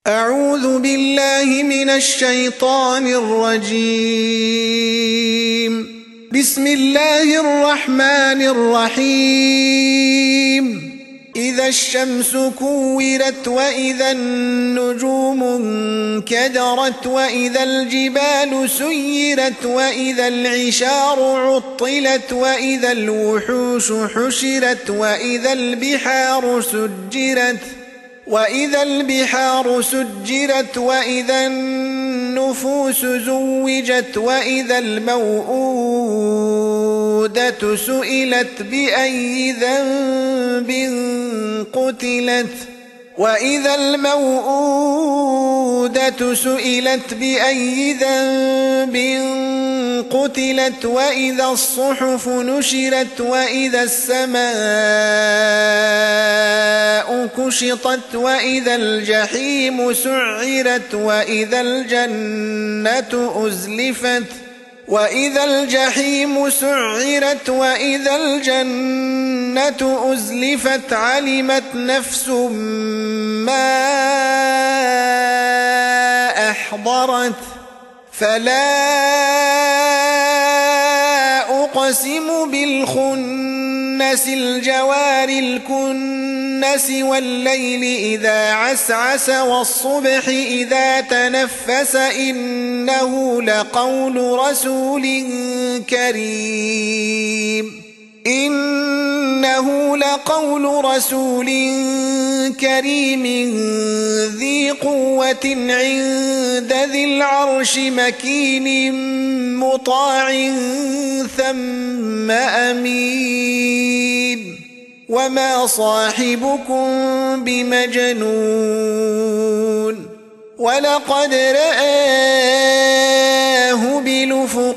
أعوذ بالله من الشيطان الرجيم. بسم الله الرحمن الرحيم. إذا الشمس كورت وإذا النجوم انكدرت وإذا الجبال سيرت وإذا العشار عطلت وإذا الوحوش حشرت وإذا البحار سجرت وإذا النفوس زوجت وإذا الموءودة سئلت بأي ذنب قتلت وإذا الصحف نشرت وإذا السماء كشطت وإذا الجحيم سعرت وإذا الجنة أزلفت علمت نفس ما أحضرت فلا أقسم بالخنس الجوار الكنس والليل إذا عسعس والصبح إذا تنفس إنه لقول رسول كريم ذي قوة عند ذي العرش مكين مطاع ثم أمين وما صاحبكم بمجنون ولقد رآه بالأفق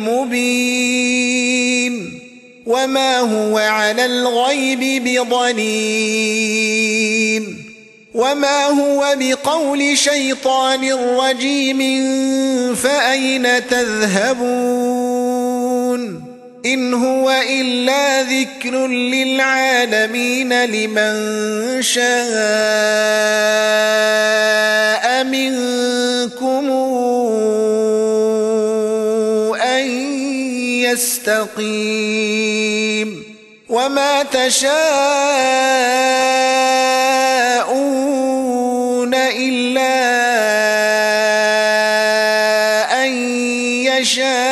المبين وما هو على الغيب بضنين وما هو بقول شيطان رجيم فأين تذهبون إن هو إلا ذكر للعالمين لمن شاء منكم أن يستقيم وما تشاءون إلا أن يشاء